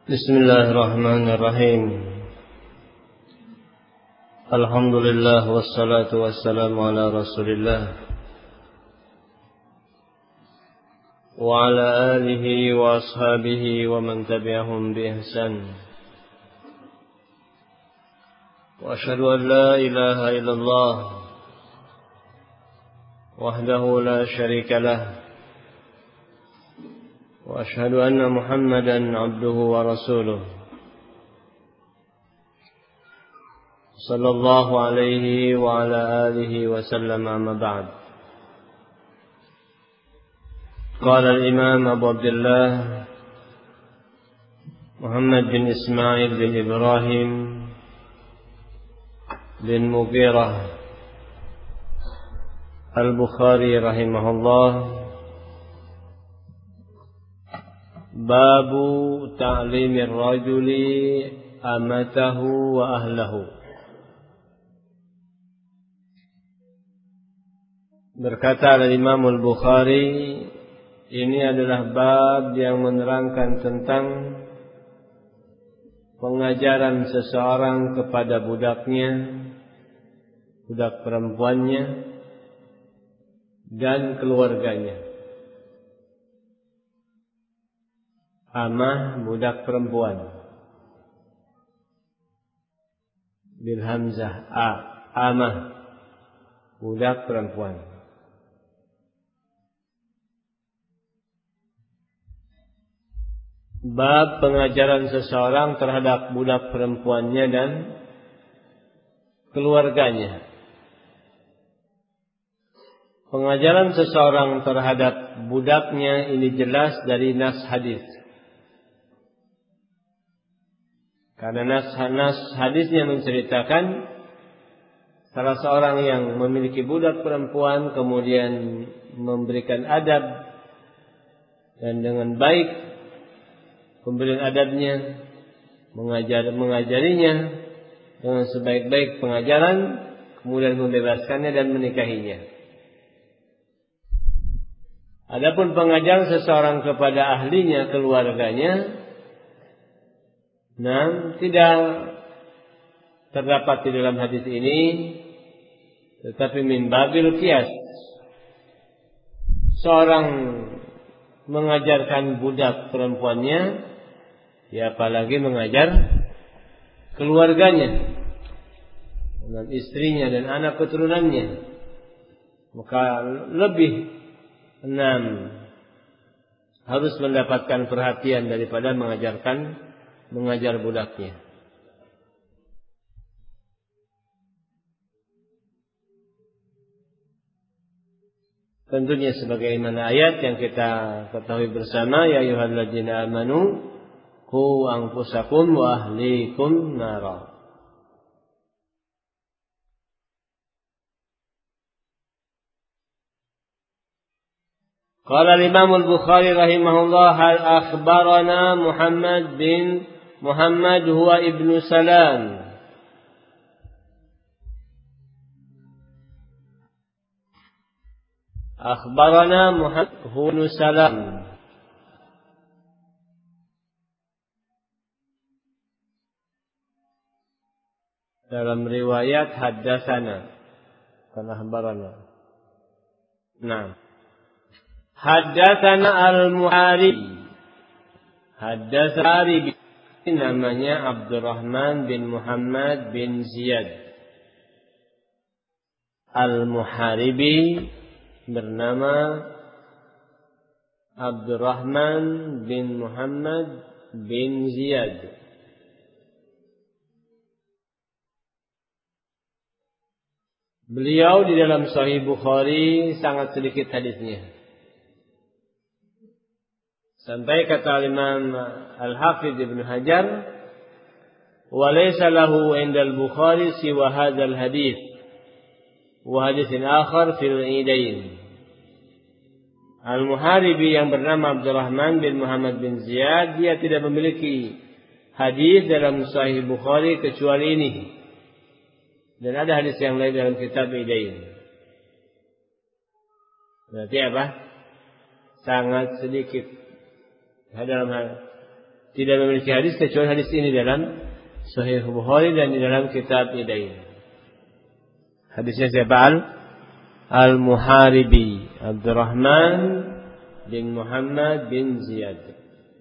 Bismillahirrahmanirrahim. Alhamdulillah wassalatu wassalamu ala Rasulillah wa ala alihi wa ashabihi wa man tabi'ahum bi ihsan. Wa asyhadu an la ilaha illallah wahdahu la syarika lah. وأشهد أن محمدا عبده ورسوله صلى الله عليه وعلى آله وسلم أما بعد. قال الإمام أبو عبد الله محمد بن إسماعيل بن إبراهيم بن مغيرة البخاري رحمه الله: Babu ta'limir rajuli amatahu wa ahlahu. Berkata Imam Al-Bukhari, ini adalah bab yang menerangkan tentang pengajaran seseorang kepada budaknya, budak perempuannya, dan keluarganya. Amah, budak perempuan, bil hamzah a, amah, budak perempuan. Bab pengajaran seseorang terhadap budak perempuannya dan keluarganya. Pengajaran seseorang terhadap budaknya ini jelas dari nas hadis. Karena nas hadisnya menceritakan salah seorang yang memiliki budak perempuan kemudian memberikan adab dan dengan baik pemberian adabnya, mengajarinya dengan sebaik-baik pengajaran, kemudian membebaskannya dan menikahinya. Adapun pengajaran seseorang kepada ahlinya, keluarganya, tidak terdapat di dalam hadis ini, tetapi min babil qiyas. Seorang mengajarkan budak perempuannya, ya apalagi mengajar keluarganya, dengan istrinya dan anak keturunannya, maka lebih harus mendapatkan perhatian daripada mengajar budaknya. Tentunya sebagaimana ayat yang kita ketahui bersama, ya ayyuhalladzina amanu qu anfusakum wa ahlikum nara. Qala al-Imam Al-Bukhari rahimahullah: hal akhbarana Muhammad huwa ibnu Salam. Akhbarana Muhammad huwa ibnu Salam. Dalam riwayat haddatsana, bukan akhbarana. Nah, haddatsana al-Muharibi. Haddatsana namanya Abdurrahman bin Muhammad bin Ziyad. Al-Muharibi bernama Abdurrahman bin Muhammad bin Ziyad. Beliau di dalam Sahih Bukhari sangat sedikit hadisnya. Sampai kata Imam Al-Hafidh Ibn Hajar, wa laysa lahu inda al-Bukhari siwa hadzal hadits wa haditsin akhar fil idain. Al-Muharibi yang bernama Abdurrahman bin Muhammad bin Ziyad, dia tidak memiliki hadis dalam Sahih Bukhari kecuali ini. Dan ada hadis yang lain dalam kitab Idain. Berarti apa? Sangat sedikit. Dalam hal tidak memiliki hadis kecuali hadis ini dalam Sahih Bukhari dan di dalam kitab Idain. Hadisnya siapa? Al-Muharibi Abdurrahman bin Muhammad bin Ziyad.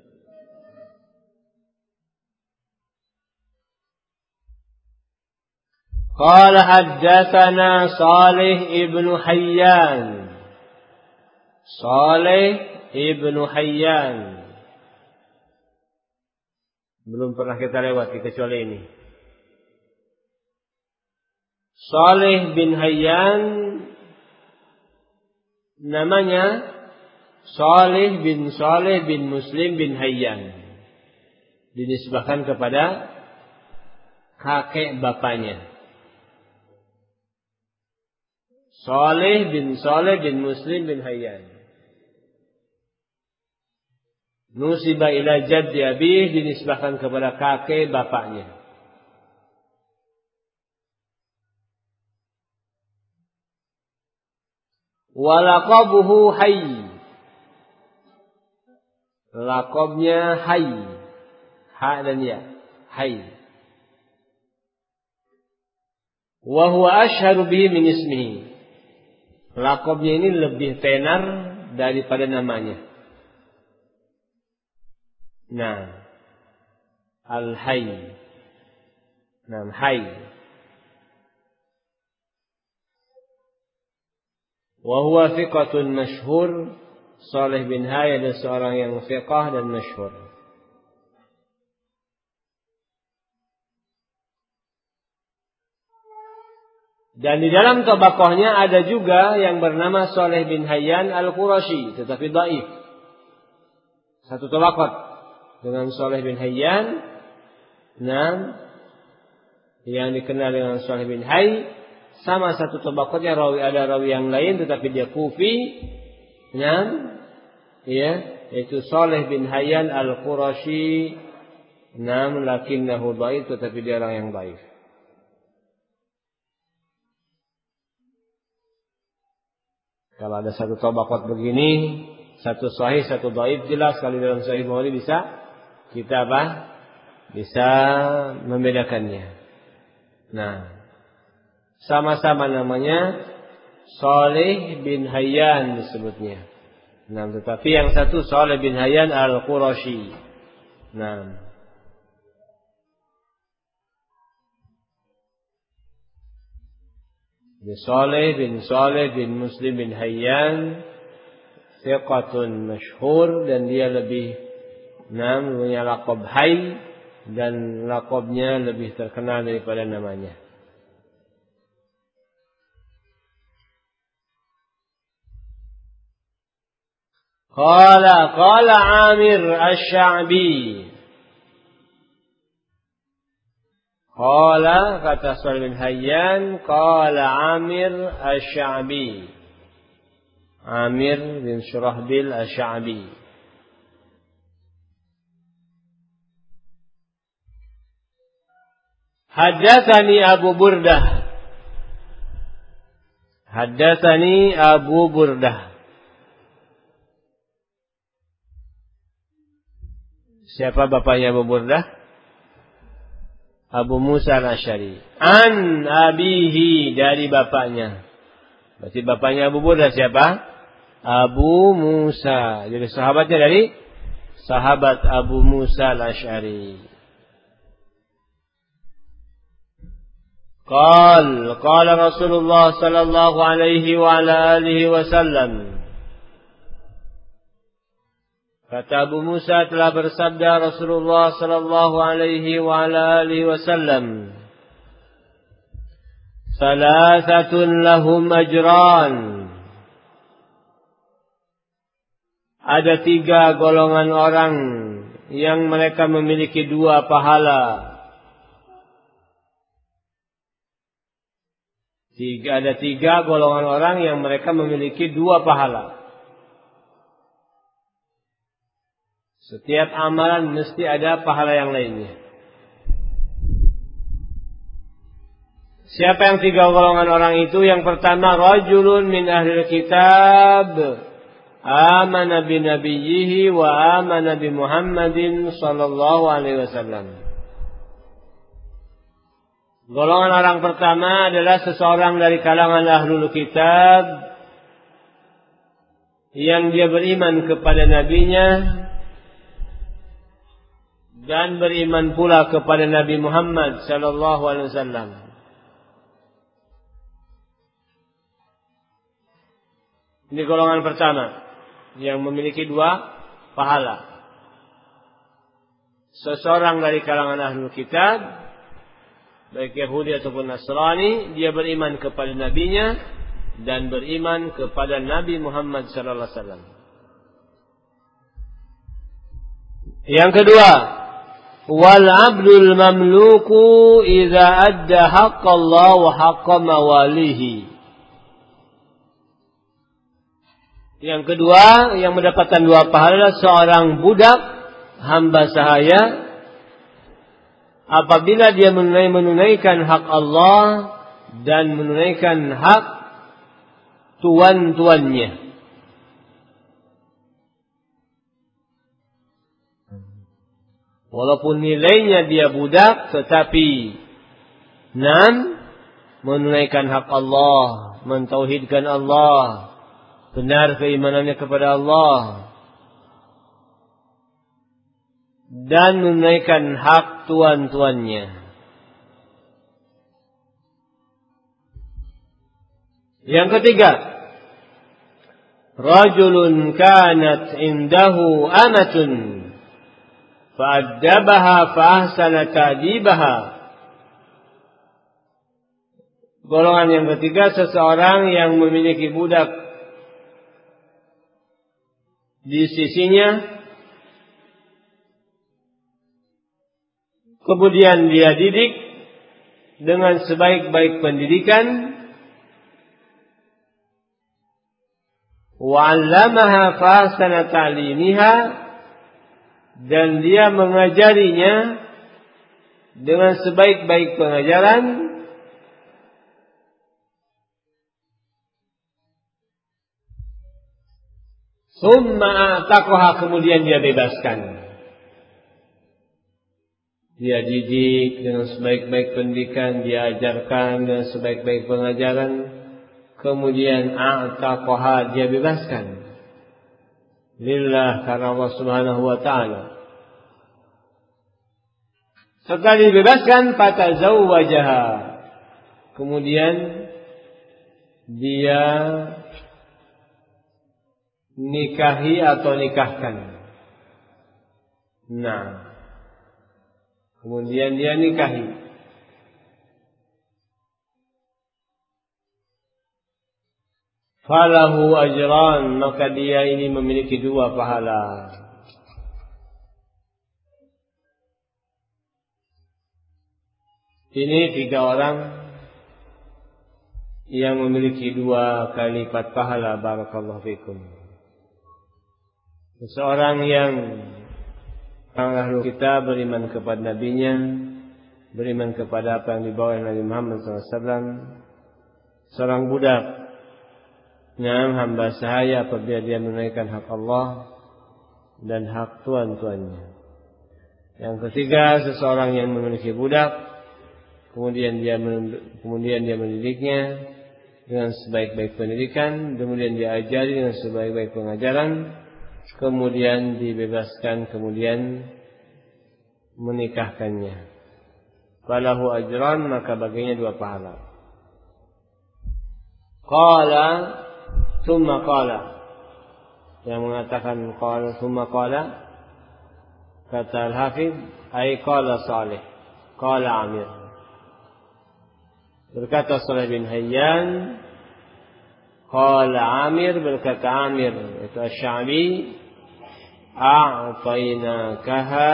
Qala haddatsana Salih ibnu Hayyan. Salih ibnu Hayyan. Belum pernah kita lewati kecuali ini. Salih bin Hayyan namanya Salih bin Muslim bin Hayyan. Dinisbahkan kepada kakek bapaknya. Salih bin Muslim bin Hayyan. Nusiba ila jaddi abih, dinisbahkan kepada kakek bapaknya. Walaqabuhu Hayy. Laqabnya Hayy. Ha dan ya. Hayy. Wa huwa ashharu bihi min ismihi. Laqabnya ini lebih tenar daripada namanya. Nah, Al-Hayy. Nah, Hayy. Wa huwa thiqatun masyhur. Salih bin Hayy adalah seorang yang thiqah dan masyhur. Dan di dalam tabaqahnya ada juga yang bernama Salih bin Hayyan Al-Qurashi, tetapi dhaif. Satu tabaqah dengan Salih bin Hayyan, yang dikenal dengan Salih bin Hayy, sama satu tabaqatnya ada rawi yang lain tetapi dia Kufi, yaitu Salih bin Hayyan Al-Qurashi, lakinnahu dhaif, tetapi dia orang yang dhaif. Kalau ada satu tabaqat begini, satu sahih, satu dhaif, jelas kalau dalam Sahih Bukhari kita bisa membedakannya. Nah, sama-sama namanya Salih bin Hayyan disebutnya. Nah, tetapi yang satu Salih bin Hayyan Al-Qurashi. Nah, Salih bin Muslim bin Hayyan thiqatun masyhur, dan dia lebih punya laqab Hayy, dan laqabnya lebih terkenal daripada namanya. Qala Amir Asy-Sya'bi. Qala, kata Salih bin Hayyan, qala Amir Asy-Sya'bi. Amir bin Syurahbil Asy-Sya'bi. Haddatsani Abu Burdah. Haddatsani Abu Burdah. Siapa bapaknya Abu Burdah? Abu Musa Al-Asy'ari. An abihi, dari bapaknya. Berarti bapaknya Abu Burdah siapa? Abu Musa. Jadi sahabatnya dari sahabat Abu Musa Al-Asy'ari. Qala Rasulullah sallallahu alaihi wa ala alihi wasallam. Kata Abu Musa, telah bersabda Rasulullah sallallahu alaihi wa ala alihi wasallam, Salasatun lahum ajran. Ada 3 golongan orang yang mereka memiliki 2 pahala. Ada 3 golongan orang yang mereka memiliki 2 pahala. Setiap amalan mesti ada pahala yang lainnya. Siapa yang 3 golongan orang itu? Yang pertama, rajulun min ahlil kitab amana bi nabiyhi wa amana bi Muhammadin sallallahu alaihi wasallam. Golongan orang pertama adalah seseorang dari kalangan ahlul kitab yang dia beriman kepada nabinya dan beriman pula kepada Nabi Muhammad sallallahu alaihi wasallam. Ini golongan pertama yang memiliki 2 pahala. Seseorang dari kalangan ahlul kitab, baik Yahudi ataupun Nasrani, dia beriman kepada nabinya dan beriman kepada Nabi Muhammad sallallahu alaihi wasallam. Yang kedua, wal 'abdul mamluku idza adda haqqallah wa haqqa mawalihi. Yang kedua yang mendapatkan 2 pahala, seorang budak hamba sahaya apabila dia menunaikan hak Allah dan menunaikan hak tuan-tuannya. Walaupun nilainya dia budak, tetapi menunaikan hak Allah, mentauhidkan Allah, benar keimanannya kepada Allah, dan menunaikan hak tuan-tuannya. Yang ketiga, rajulun kanat indahu amatun fa'addabaha fa'ahsana ta'dibaha. Golongan yang ketiga, seseorang yang memiliki budak di sisinya, kemudian dia didik dengan sebaik-baik pendidikan, wa'allamaha fa'ahsana ta'limiha, dan dia mengajarinya dengan sebaik-baik pengajaran, summa a'taqaha, kemudian dia bebaskan. Dia didik dengan sebaik-baik pendidikan, dia ajarkan dengan sebaik-baik pengajaran, kemudian a'taqaha, dia bebaskan. Lillah, karena Allah Subhanahu wa ta'ala. Setelah dibebaskan, fatazawwajaha, kemudian dia nikahi atau nikahkan. Kemudian dia nikahi. Falahu ajran, maka dia ini memiliki 2 pahala. Ini 3 orang yang memiliki 2 kali lipat pahala. Barakallahu fikum. Seseorang yang ahlu kita beriman kepada nabinya, beriman kepada apa yang dibawa oleh Nabi Muhammad SAW. Seorang budak, hamba sahaya apabila dia menunaikan hak Allah dan hak tuan-tuannya. Yang ketiga, seseorang yang memiliki budak, kemudian dia mendidiknya dengan sebaik-baik pendidikan, kemudian dia ajari dengan sebaik-baik pengajaran, kemudian dibebaskan, kemudian menikahkannya. Falahu ajran, maka baginya 2 pahala. Qala thumma qala, yang mengatakan qala thumma qala, kata Al-Hafidh, ay qala Salih, qala Amir. Berkata Salih bin Hayyan, qala Amir, berkata Amir, itu Asy-Sya'bi, a'tainakaha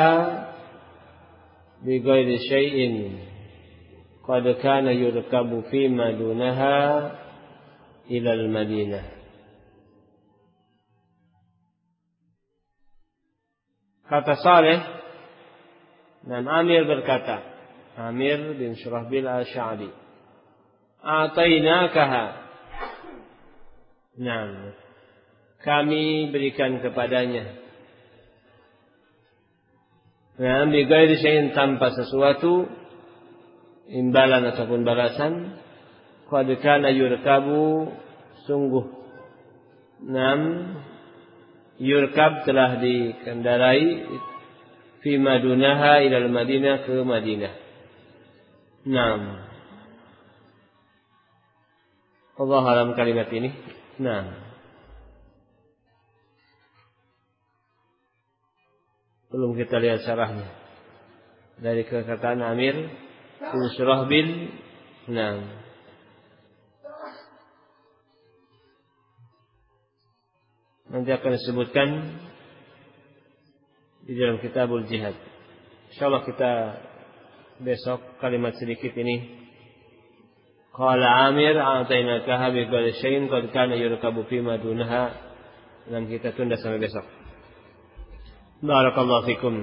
bi ghairi syai'in qad kana yurkabu fi madunaha ila al-Madinah. Kata Saleh, dan Amir berkata, Amir bin Surahbil Al-Sya'bi, a'tainakaha, kami berikan kepadanya. Nah, bighairi syai'in, tanpa sesuatu imbalan ataupun balasan. Qad kana yurkabu, sungguh yurkab telah dikendarai fi madunaha ilal Madinah, ke Madinah. Allah alam kalimat ini. Belum kita lihat syarahnya. Dari perkataan Amir bin Surahbil. Nanti akan disebutkan di dalam Kitabul Jihad. Insyaallah kita besok kalimat sedikit ini. Qala Amir a'tainaka bi kulli syai'in qad kana yurkabu fi madunaha. Dan kita tunda sampai besok. Barakallahu fikum.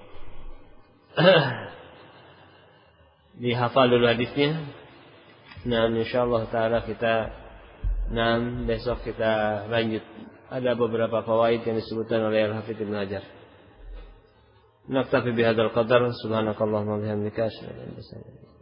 Dihafal dulu hadisnya. Insyaallah taala kita besok kita lanjut. Ada beberapa fawaid yang disebutkan oleh Al-Hafidz Ibnu Hajar. Naktafi bihadzal qadar. Subhanakallahumma wa bihamdika asyhadu an la ilaha illa anta